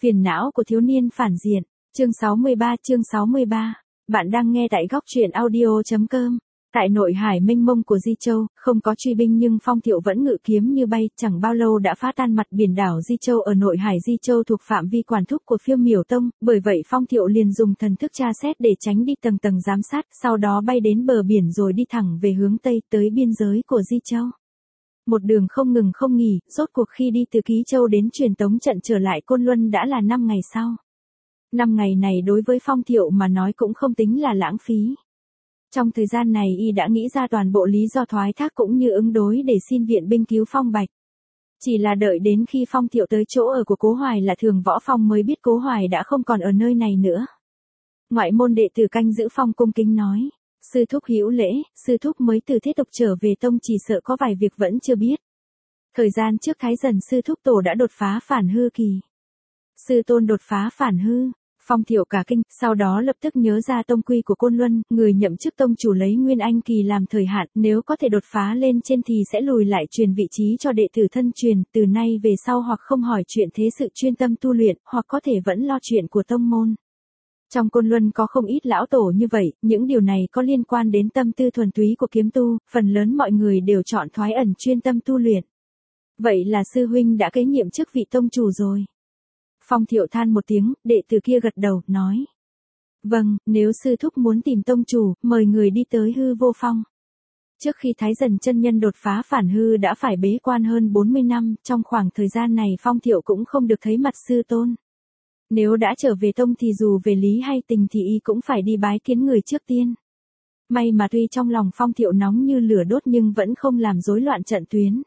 Phiền não của thiếu niên phản diện. Chương 63. Bạn đang nghe tại góc truyện audio.com. Tại nội hải mênh mông của Di Châu, không có truy binh nhưng Phong Thiệu vẫn ngự kiếm như bay, chẳng bao lâu đã phá tan mặt biển đảo Di Châu ở nội hải Di Châu thuộc phạm vi quản thúc của Phiêu Miểu Tông, bởi vậy Phong Thiệu liền dùng thần thức tra xét để tránh đi tầng tầng giám sát, sau đó bay đến bờ biển rồi đi thẳng về hướng Tây tới biên giới của Di Châu. Một đường không ngừng không nghỉ, rốt cuộc khi đi từ Ký Châu đến truyền tống trận trở lại Côn Luân đã là 5 ngày sau. 5 ngày này đối với Phong Thiệu mà nói cũng không tính là lãng phí. Trong thời gian này y đã nghĩ ra toàn bộ lý do thoái thác cũng như ứng đối để xin viện binh cứu Phong Bạch. Chỉ là đợi đến khi Phong Thiệu tới chỗ ở của Cố Hoài là Thường Võ Phong mới biết Cố Hoài đã không còn ở nơi này nữa. Ngoại môn đệ tử canh giữ Phong cung kính nói. Sư thúc hữu lễ, sư thúc mới từ Thiết Tộc trở về tông chỉ sợ có vài việc vẫn chưa biết. Thời gian trước Thái Dần sư thúc tổ đã đột phá phản hư kỳ. Sư tôn đột phá phản hư, Phong Thiệu cả kinh, sau đó lập tức nhớ ra tông quy của Côn Luân, người nhậm chức tông chủ lấy Nguyên Anh kỳ làm thời hạn, nếu có thể đột phá lên trên thì sẽ lùi lại truyền vị trí cho đệ tử thân truyền, từ nay về sau hoặc không hỏi chuyện thế sự chuyên tâm tu luyện, hoặc có thể vẫn lo chuyện của tông môn. Trong Côn Luân có không ít lão tổ như vậy, những điều này có liên quan đến tâm tư thuần túy của kiếm tu, phần lớn mọi người đều chọn thoái ẩn chuyên tâm tu luyện. Vậy là sư huynh đã kế nhiệm chức vị tông chủ rồi. Phong Thiệu than một tiếng, đệ tử kia gật đầu, nói. Vâng, nếu sư thúc muốn tìm tông chủ, mời người đi tới Hư Vô Phong. Trước khi Thái Dần chân nhân đột phá phản hư đã phải bế quan hơn 40 năm, trong khoảng thời gian này Phong Thiệu cũng không được thấy mặt sư tôn. Nếu đã trở về tông thì dù về lý hay tình thì y cũng phải đi bái kiến người trước tiên. May mà tuy trong lòng Phong Thiệu nóng như lửa đốt nhưng vẫn không làm rối loạn trận tuyến.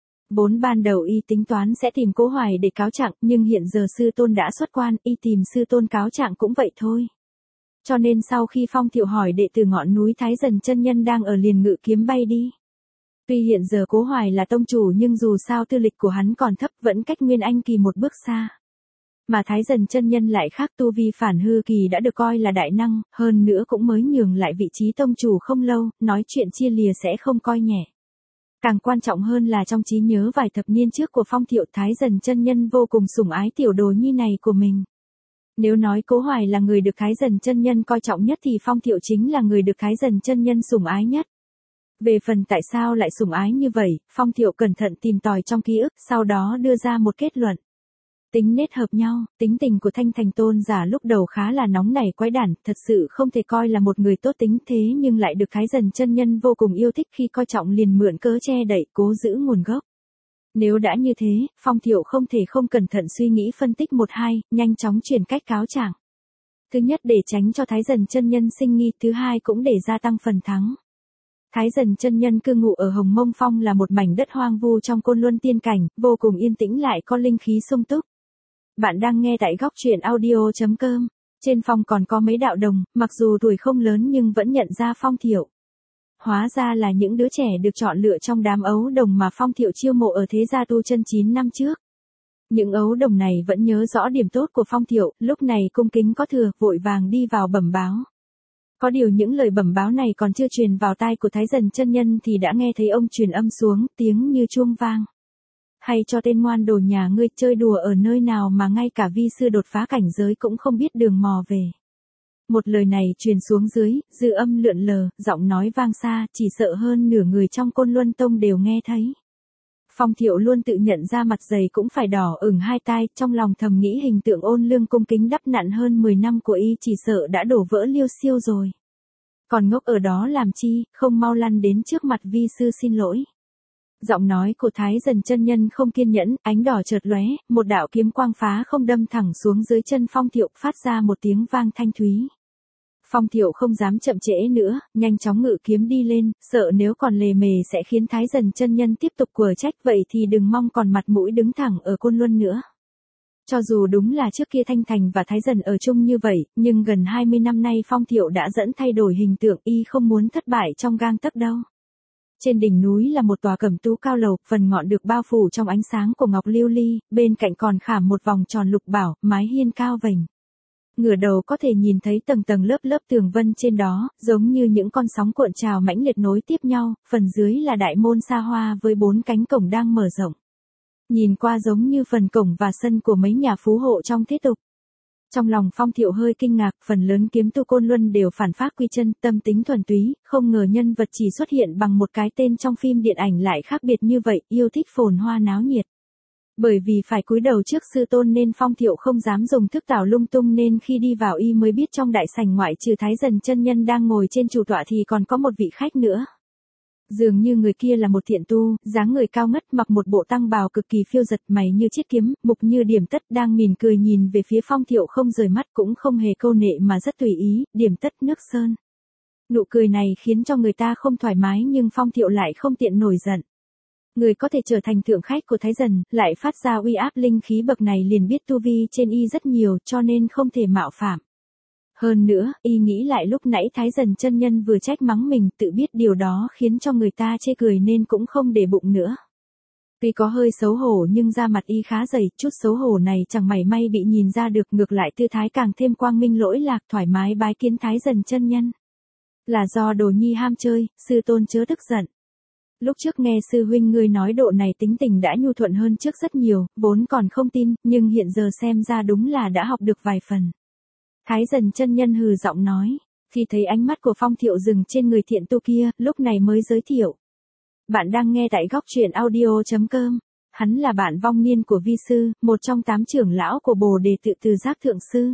Ban đầu y tính toán sẽ tìm Cố Hoài để cáo trạng, nhưng hiện giờ sư tôn đã xuất quan, y tìm sư tôn cáo trạng cũng vậy thôi. Cho nên sau khi Phong Thiệu hỏi đệ tử ngọn núi Thái Dần chân nhân đang ở liền ngự kiếm bay đi. Tuy hiện giờ Cố Hoài là tông chủ nhưng dù sao tư lịch của hắn còn thấp, vẫn cách Nguyên Anh kỳ một bước xa. Mà Thái Dần chân nhân lại khác, tu vi phản hư kỳ đã được coi là đại năng, hơn nữa cũng mới nhường lại vị trí tông chủ không lâu, nói chuyện chia lìa sẽ không coi nhẹ. Càng quan trọng hơn là trong trí nhớ vài thập niên trước của Phong Thiệu, Thái Dần chân nhân vô cùng sủng ái tiểu đồ nhi này của mình. Nếu nói Cố Hoài là người được Thái Dần chân nhân coi trọng nhất thì Phong Thiệu chính là người được Thái Dần chân nhân sủng ái nhất. Về phần tại sao lại sủng ái như vậy, Phong Thiệu cẩn thận tìm tòi trong ký ức, sau đó đưa ra một kết luận. Tính nết hợp nhau, tính tình của Thanh Thành tôn giả lúc đầu khá là nóng nảy quái đản, thật sự không thể coi là một người tốt tính, thế nhưng lại được Thái Dần chân nhân vô cùng yêu thích, khi coi trọng liền mượn cớ che đậy, cố giữ nguồn gốc. Nếu đã như thế, Phong Thiệu không thể không cẩn thận suy nghĩ phân tích một hai, nhanh chóng chuyển cách cáo trạng. Thứ nhất để tránh cho Thái Dần chân nhân sinh nghi, thứ hai cũng để gia tăng phần thắng. Thái Dần chân nhân cư ngụ ở Hồng Mông Phong là một mảnh đất hoang vu trong Côn Luân tiên cảnh, vô cùng yên tĩnh lại có linh khí sung túc. Bạn đang nghe tại góc truyện audio.com. Trên phong còn có mấy đạo đồng, mặc dù tuổi không lớn nhưng vẫn nhận ra Phong Thiệu. Hóa ra là những đứa trẻ được chọn lựa trong đám ấu đồng mà Phong Thiệu chiêu mộ ở Thế Gia Tu Chân 9 năm trước. Những ấu đồng này vẫn nhớ rõ điểm tốt của Phong Thiệu, lúc này cung kính có thừa, vội vàng đi vào bẩm báo. Có điều những lời bẩm báo này còn chưa truyền vào tai của Thái Dần chân nhân thì đã nghe thấy ông truyền âm xuống, tiếng như chuông vang. Hay cho tên ngoan đồ nhà ngươi, chơi đùa ở nơi nào mà ngay cả vi sư đột phá cảnh giới cũng không biết đường mò về. Một lời này truyền xuống dưới, dư âm lượn lờ, giọng nói vang xa, chỉ sợ hơn nửa người trong Côn Luân Tông đều nghe thấy. Phong Thiệu luôn tự nhận ra mặt dày cũng phải đỏ ửng hai tai, trong lòng thầm nghĩ hình tượng ôn lương cung kính đắp nặn hơn 10 năm của y chỉ sợ đã đổ vỡ liêu xiêu rồi. Còn ngốc ở đó làm chi, không mau lăn đến trước mặt vi sư xin lỗi. Giọng nói của Thái Dần chân nhân không kiên nhẫn, ánh đỏ chợt lóe, một đạo kiếm quang phá không đâm thẳng xuống dưới chân Phong Thiệu, phát ra một tiếng vang thanh thúy. Phong Thiệu không dám chậm trễ nữa, nhanh chóng ngự kiếm đi lên, sợ nếu còn lề mề sẽ khiến Thái Dần chân nhân tiếp tục quở trách, vậy thì đừng mong còn mặt mũi đứng thẳng ở Côn Luân nữa. Cho dù đúng là trước kia Thanh Thành và Thái Dần ở chung như vậy, nhưng gần 20 năm nay Phong Thiệu đã dẫn thay đổi hình tượng, y không muốn thất bại trong gang tấc đâu. Trên đỉnh núi là một tòa cẩm tú cao lầu, phần ngọn được bao phủ trong ánh sáng của ngọc lưu ly, bên cạnh còn khảm một vòng tròn lục bảo, mái hiên cao vành. Ngửa đầu có thể nhìn thấy tầng tầng lớp lớp tường vân trên đó, giống như những con sóng cuộn trào mãnh liệt nối tiếp nhau, phần dưới là đại môn xa hoa với 4 cánh cổng đang mở rộng. Nhìn qua giống như phần cổng và sân của mấy nhà phú hộ trong thế tục. Trong lòng Phong Thiệu hơi kinh ngạc, phần lớn kiếm tu Côn Luân đều phản phác quy chân, tâm tính thuần túy, không ngờ nhân vật chỉ xuất hiện bằng một cái tên trong phim điện ảnh lại khác biệt như vậy, yêu thích phồn hoa náo nhiệt. Bởi vì phải cúi đầu trước sư tôn nên Phong Thiệu không dám dùng thức tảo lung tung, nên khi đi vào y mới biết trong đại sảnh ngoại trừ Thái Dần chân nhân đang ngồi trên chủ tọa thì còn có một vị khách nữa. Dường như người kia là một thiện tu, dáng người cao ngất, mặc một bộ tăng bào cực kỳ phiêu giật, mày như chiếc kiếm, mục như điểm tất, đang mỉm cười nhìn về phía Phong Thiệu không rời mắt, cũng không hề câu nệ mà rất tùy ý, điểm tất nước sơn. Nụ cười này khiến cho người ta không thoải mái nhưng Phong Thiệu lại không tiện nổi giận. Người có thể trở thành thượng khách của Thái Dần, lại phát ra uy áp linh khí bậc này liền biết tu vi trên y rất nhiều, cho nên không thể mạo phạm. Hơn nữa, y nghĩ lại lúc nãy Thái Dần chân nhân vừa trách mắng mình, tự biết điều đó khiến cho người ta chê cười nên cũng không để bụng nữa. Tuy có hơi xấu hổ nhưng da mặt y khá dày, chút xấu hổ này chẳng mảy may bị nhìn ra được, ngược lại tư thái càng thêm quang minh lỗi lạc, thoải mái bái kiến Thái Dần chân nhân. Là do đồ nhi ham chơi, sư tôn chớ tức giận. Lúc trước nghe sư huynh ngươi nói độ này tính tình đã nhu thuận hơn trước rất nhiều, vốn còn không tin, nhưng hiện giờ xem ra đúng là đã học được vài phần. Thái Dần chân nhân hừ giọng nói, khi thấy ánh mắt của Phong Thiệu dừng trên người thiện tu kia, lúc này mới giới thiệu. Bạn đang nghe tại góc truyện audio.com. Hắn là bạn vong niên của vi sư, một trong 8 trưởng lão của Bồ Đề tự Từ Giác thượng sư.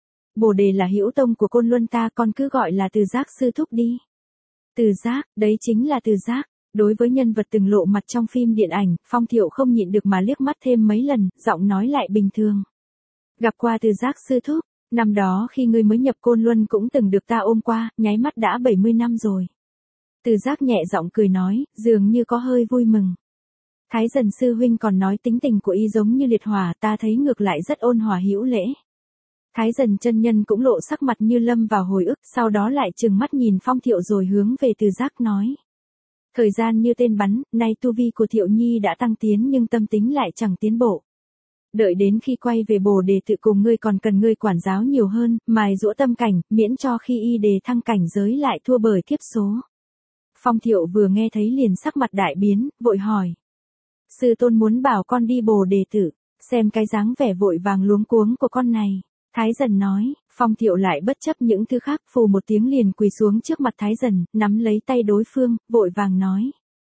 Bồ Đề là hữu tông của Côn Luân ta, con cứ gọi là Từ Giác sư thúc đi. Từ Giác, đấy chính là Từ Giác. Đối với nhân vật từng lộ mặt trong phim điện ảnh, Phong Thiệu không nhịn được mà liếc mắt thêm mấy lần, giọng nói lại bình thường. Gặp qua Từ Giác sư thúc, năm đó khi ngươi mới nhập Côn Luân cũng từng được ta ôm qua, nháy mắt đã 70 năm rồi. Từ Giác nhẹ giọng cười nói, dường như có hơi vui mừng. Thái Dần sư huynh còn nói tính tình của y giống như liệt hỏa, ta thấy ngược lại rất ôn hòa hữu lễ. Thái Dần chân nhân cũng lộ sắc mặt như lâm vào hồi ức, sau đó lại trừng mắt nhìn Phong Thiệu rồi hướng về Từ Giác nói. Thời gian như tên bắn, nay tu vi của Thiệu Nhi đã tăng tiến nhưng tâm tính lại chẳng tiến bộ. Đợi đến khi quay về Bồ Đề tự cùng ngươi còn cần ngươi quản giáo nhiều hơn, mài giũa tâm cảnh, miễn cho khi y đề thăng cảnh giới lại thua bởi kiếp số. Phong Thiệu vừa nghe thấy liền sắc mặt đại biến, vội hỏi. Sư tôn muốn bảo con đi Bồ Đề tự, xem cái dáng vẻ vội vàng luống cuống của con này. Thái Dần nói, Phong Thiệu lại bất chấp những thứ khác, phù một tiếng liền quỳ xuống trước mặt Thái Dần, nắm lấy tay đối phương, vội vàng nói.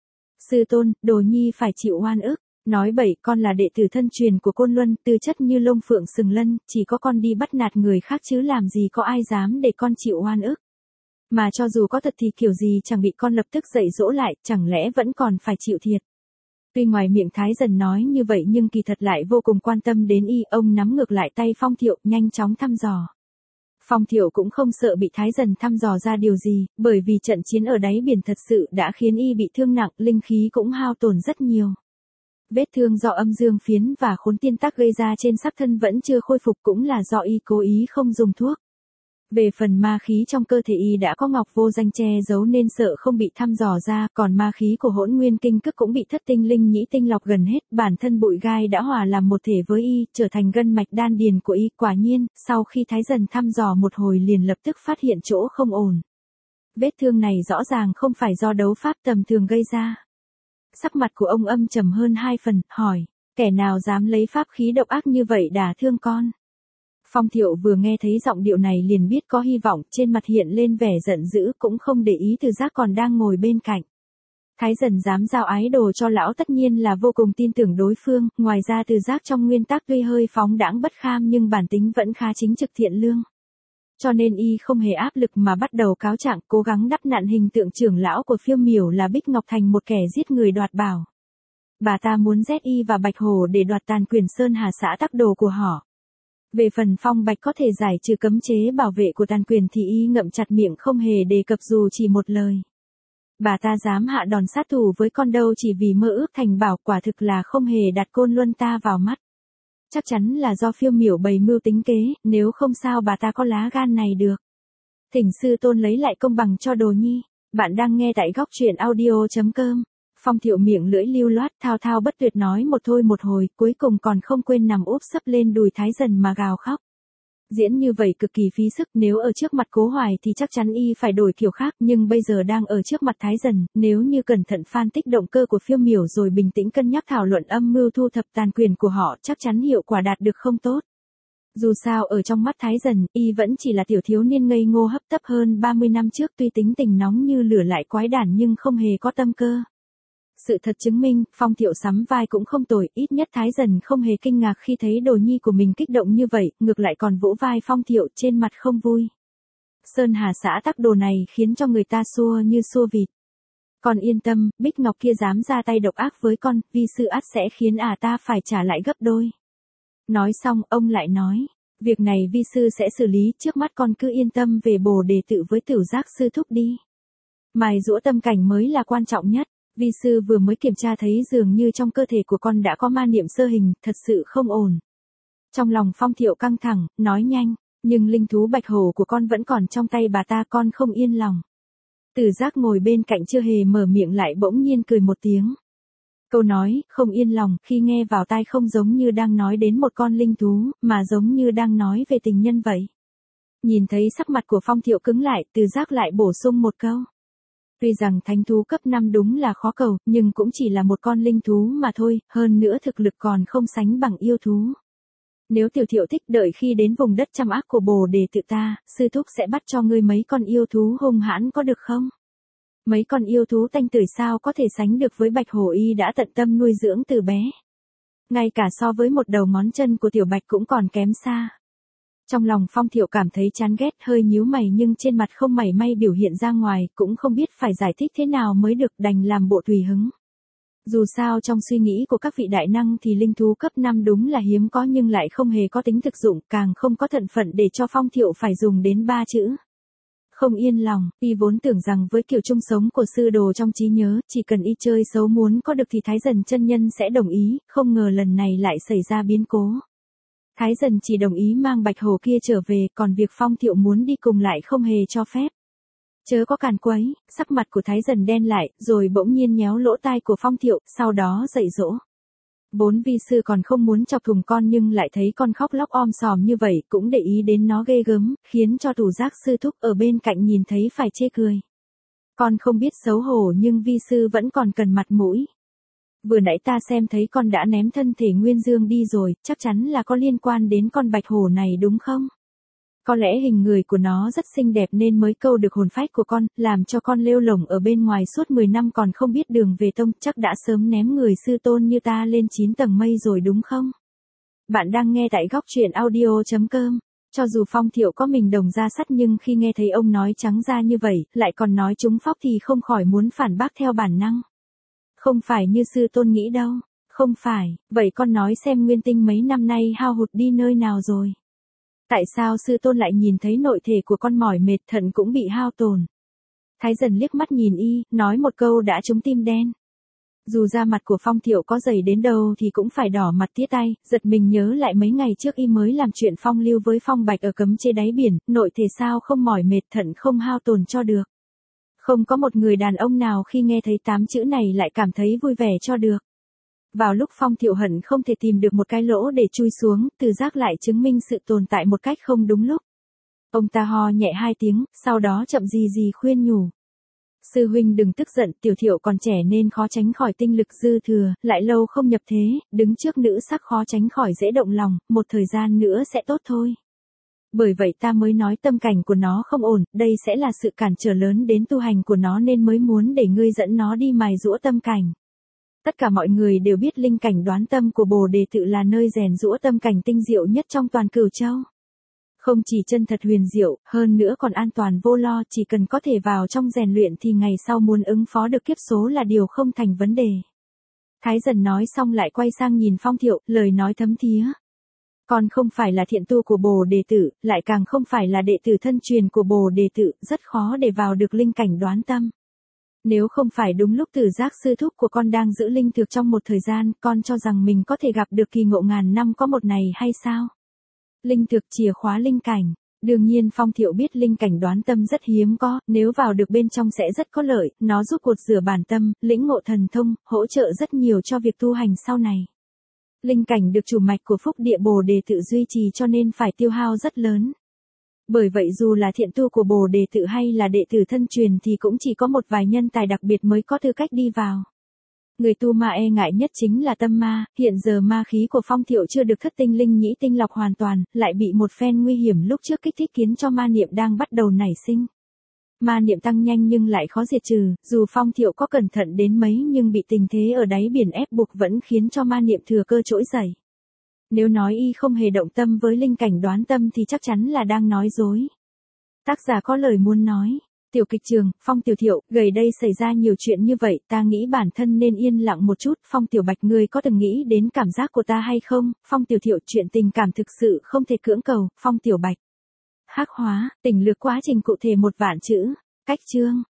Sư tôn, đồ nhi phải chịu oan ức. Nói bậy, con là đệ tử thân truyền của Côn Luân, tư chất như lông phượng sừng lân, chỉ có con đi bắt nạt người khác chứ làm gì có ai dám để con chịu oan ức. Mà cho dù có thật thì kiểu gì chẳng bị con lập tức dạy dỗ lại, chẳng lẽ vẫn còn phải chịu thiệt. Tuy ngoài miệng Thái Dần nói như vậy nhưng kỳ thật lại vô cùng quan tâm đến y, ông nắm ngược lại tay Phong Thiệu, nhanh chóng thăm dò. Phong Thiệu cũng không sợ bị Thái Dần thăm dò ra điều gì, bởi vì trận chiến ở đáy biển thật sự đã khiến y bị thương nặng, linh khí cũng hao tổn rất nhiều. Vết thương do âm dương phiến và khốn tiên tắc gây ra trên sắc thân vẫn chưa khôi phục, cũng là do y cố ý không dùng thuốc. Về phần ma khí trong cơ thể y đã có ngọc vô danh che giấu nên sợ không bị thăm dò ra, còn ma khí của Hỗn Nguyên Kinh Cức cũng bị Thất Tinh Linh Nhĩ Tinh lọc gần hết, bản thân bụi gai đã hòa làm một thể với y, trở thành gân mạch đan điền của y. Quả nhiên, sau khi Thái Dần thăm dò một hồi liền lập tức phát hiện chỗ không ổn. Vết thương này rõ ràng không phải do đấu pháp tầm thường gây ra. Sắc mặt của ông âm trầm hơn 2 phần, hỏi, kẻ nào dám lấy pháp khí độc ác như vậy đả thương con? Phong Thiệu vừa nghe thấy giọng điệu này liền biết có hy vọng, trên mặt hiện lên vẻ giận dữ, cũng không để ý Từ Giác còn đang ngồi bên cạnh. Thái Dần dám giao ái đồ cho lão tất nhiên là vô cùng tin tưởng đối phương, ngoài ra Từ Giác trong nguyên tắc tuy hơi phóng đãng bất kham nhưng bản tính vẫn khá chính trực thiện lương. Cho nên y không hề áp lực mà bắt đầu cáo trạng, cố gắng đắp nặn hình tượng trưởng lão của Phiêu Miểu là Bích Ngọc thành một kẻ giết người đoạt bảo. Bà ta muốn giết y và Bạch Hổ để đoạt Tàn Quyền Sơn Hà xã tắc đồ của họ. Về phần Phong Bạch có thể giải trừ cấm chế bảo vệ của Tàn Quyền thì y ngậm chặt miệng không hề đề cập dù chỉ một lời. Bà ta dám hạ đòn sát thủ với con dâu chỉ vì mơ ước thành bảo, quả thực là không hề đặt Côn Luân ta vào mắt. Chắc chắn là do Phiêu Miểu bày mưu tính kế, nếu không sao bà ta có lá gan này được. Thỉnh sư tôn lấy lại công bằng cho đồ nhi. Bạn đang nghe tại góc truyện audio.com. Phong Thiệu miệng lưỡi lưu loát thao thao bất tuyệt nói một thôi một hồi, cuối cùng còn không quên nằm úp sấp lên đùi Thái Dần mà gào khóc. Diễn như vậy cực kỳ phí sức, nếu ở trước mặt Cố Hoài thì chắc chắn y phải đổi kiểu khác, nhưng bây giờ đang ở trước mặt Thái Dần, nếu như cẩn thận phân tích động cơ của Phiêu Miểu rồi bình tĩnh cân nhắc thảo luận âm mưu thu thập tàn quyền của họ, chắc chắn hiệu quả đạt được không tốt. Dù sao ở trong mắt Thái Dần, y vẫn chỉ là tiểu thiếu niên ngây ngô hấp tấp hơn 30 năm trước, tuy tính tình nóng như lửa lại quái đản nhưng không hề có tâm cơ. Sự thật chứng minh, Phong Thiệu sắm vai cũng không tồi, ít nhất Thái Dần không hề kinh ngạc khi thấy đồ nhi của mình kích động như vậy, ngược lại còn vỗ vai Phong Thiệu trên mặt không vui. Sơn Hà xã tắc đồ này khiến cho người ta xua như xua vịt. Con yên tâm, Bích Ngọc kia dám ra tay độc ác với con, vi sư ắt sẽ khiến ta phải trả lại gấp đôi. Nói xong, ông lại nói, việc này vi sư sẽ xử lý, trước mắt con cứ yên tâm về Bồ Đề tự với Tửu Giác sư thúc đi. Mài giũa tâm cảnh mới là quan trọng nhất. Vi sư vừa mới kiểm tra thấy dường như trong cơ thể của con đã có ma niệm sơ hình, thật sự không ổn. Trong lòng Phong Thiệu căng thẳng, nói nhanh, nhưng linh thú bạch hổ của con vẫn còn trong tay bà ta, con không yên lòng. Tử Giác ngồi bên cạnh chưa hề mở miệng lại bỗng nhiên cười một tiếng. Câu nói, không yên lòng, khi nghe vào tai không giống như đang nói đến một con linh thú, mà giống như đang nói về tình nhân vậy. Nhìn thấy sắc mặt của Phong Thiệu cứng lại, Tử Giác lại bổ sung một câu. Tuy rằng thánh thú cấp 5 đúng là khó cầu, nhưng cũng chỉ là một con linh thú mà thôi, hơn nữa thực lực còn không sánh bằng yêu thú. Nếu Tiểu Thiệu thích, đợi khi đến vùng đất trăm ác của Bồ Đề tự ta, sư thúc sẽ bắt cho ngươi mấy con yêu thú hung hãn có được không? Mấy con yêu thú tanh tưởi sao có thể sánh được với Bạch Hổ y đã tận tâm nuôi dưỡng từ bé. Ngay cả so với một đầu ngón chân của Tiểu Bạch cũng còn kém xa. Trong lòng Phong Thiệu cảm thấy chán ghét, hơi nhíu mày nhưng trên mặt không mảy may biểu hiện ra ngoài, cũng không biết phải giải thích thế nào mới được, đành làm bộ tùy hứng. Dù sao trong suy nghĩ của các vị đại năng thì linh thú cấp 5 đúng là hiếm có nhưng lại không hề có tính thực dụng, càng không có thận phận để cho Phong Thiệu phải dùng đến 3 chữ. Không yên lòng, y vốn tưởng rằng với kiểu chung sống của sư đồ trong trí nhớ, chỉ cần y chơi xấu muốn có được thì Thái Dần chân nhân sẽ đồng ý, không ngờ lần này lại xảy ra biến cố. Thái Dần chỉ đồng ý mang Bạch Hổ kia trở về, còn việc Phong Thiệu muốn đi cùng lại không hề cho phép. Chớ có càn quấy, sắc mặt của Thái Dần đen lại, rồi bỗng nhiên nhéo lỗ tai của Phong Thiệu, sau đó dạy dỗ. Vốn vi sư còn không muốn chọc thùng con nhưng lại thấy con khóc lóc om sòm như vậy, cũng để ý đến nó ghê gớm, khiến cho Tửu Giác sư thúc ở bên cạnh nhìn thấy phải chê cười. Con không biết xấu hổ nhưng vi sư vẫn còn cần mặt mũi. Vừa nãy ta xem thấy con đã ném thân thể Nguyên Dương đi rồi, chắc chắn là có liên quan đến con Bạch Hổ này đúng không? Có lẽ hình người của nó rất xinh đẹp nên mới câu được hồn phách của con, làm cho con lêu lổng ở bên ngoài suốt 10 năm còn không biết đường về tông, chắc đã sớm ném người sư tôn như ta lên 9 tầng mây rồi đúng không? Bạn đang nghe tại góc truyện audio.com. Cho dù Phong Thiệu có mình đồng ra sắt nhưng khi nghe thấy ông nói trắng ra như vậy, lại còn nói trúng phóc thì không khỏi muốn phản bác theo bản năng. Không phải như sư tôn nghĩ đâu, không phải, vậy con nói xem Nguyên Tinh mấy năm nay hao hụt đi nơi nào rồi? Tại sao sư tôn lại nhìn thấy nội thể của con mỏi mệt, thận cũng bị hao tổn? Thái Dần liếc mắt nhìn y, nói một câu đã trúng tim đen. Dù da mặt của Phong Thiệu có dày đến đâu thì cũng phải đỏ mặt tía tay, giật mình nhớ lại mấy ngày trước y mới làm chuyện phong lưu với Phong Bạch ở cấm chế đáy biển, nội thể sao không mỏi mệt, thận không hao tổn cho được. Không có một người đàn ông nào khi nghe thấy 8 chữ này lại cảm thấy vui vẻ cho được. Vào lúc Phong Thiệu hận không thể tìm được một cái lỗ để chui xuống, Tử Giác lại chứng minh sự tồn tại một cách không đúng lúc. Ông ta ho nhẹ 2 tiếng, sau đó chậm gì gì khuyên nhủ. Sư huynh đừng tức giận, Tiểu Thiệu còn trẻ nên khó tránh khỏi tinh lực dư thừa, lại lâu không nhập thế, đứng trước nữ sắc khó tránh khỏi dễ động lòng, một thời gian nữa sẽ tốt thôi. Bởi vậy ta mới nói tâm cảnh của nó không ổn, đây sẽ là sự cản trở lớn đến tu hành của nó nên mới muốn để ngươi dẫn nó đi mài giũa tâm cảnh. Tất cả mọi người đều biết linh cảnh đoán tâm của Bồ Đề tự là nơi rèn giũa tâm cảnh tinh diệu nhất trong toàn Cửu Châu. Không chỉ chân thật huyền diệu, hơn nữa còn an toàn vô lo, chỉ cần có thể vào trong rèn luyện thì ngày sau muốn ứng phó được kiếp số là điều không thành vấn đề. Thái Dần nói xong lại quay sang nhìn Phong Thiệu, lời nói thấm thía. Con không phải là thiện tu của Bồ Đề tự, lại càng không phải là đệ tử thân truyền của Bồ Đề tự, rất khó để vào được linh cảnh đoán tâm. Nếu không phải đúng lúc Tử Giác sư thúc của con đang giữ linh thực trong một thời gian, con cho rằng mình có thể gặp được kỳ ngộ ngàn năm có một này hay sao? Linh thực chìa khóa linh cảnh. Đương nhiên Phong Thiệu biết linh cảnh đoán tâm rất hiếm có, nếu vào được bên trong sẽ rất có lợi, nó giúp cột rửa bản tâm, lĩnh ngộ thần thông, hỗ trợ rất nhiều cho việc tu hành sau này. Linh cảnh được chủ mạch của phúc địa Bồ Đề tự duy trì cho nên phải tiêu hao rất lớn. Bởi vậy dù là thiện tu của Bồ Đề tự hay là đệ tử thân truyền thì cũng chỉ có một vài nhân tài đặc biệt mới có tư cách đi vào. Người tu ma e ngại nhất chính là tâm ma, hiện giờ ma khí của Phong Thiệu chưa được thất tinh linh nhĩ tinh lọc hoàn toàn, lại bị một phen nguy hiểm lúc trước kích thích khiến cho ma niệm đang bắt đầu nảy sinh. Ma niệm tăng nhanh nhưng lại khó diệt trừ, dù Phong Thiệu có cẩn thận đến mấy nhưng bị tình thế ở đáy biển ép buộc vẫn khiến cho ma niệm thừa cơ trỗi dậy. Nếu nói y không hề động tâm với linh cảnh đoán tâm thì chắc chắn là đang nói dối. Tác giả có lời muốn nói. Tiểu kịch trường, Phong Tiểu Thiệu, gần đây xảy ra nhiều chuyện như vậy, ta nghĩ bản thân nên yên lặng một chút. Phong Tiểu Bạch, ngươi có từng nghĩ đến cảm giác của ta hay không? Phong Tiểu Thiệu, chuyện tình cảm thực sự không thể cưỡng cầu. Phong Tiểu Bạch. Hắc hóa, tỉnh lược quá trình cụ thể 1 vạn chữ. Cách chương.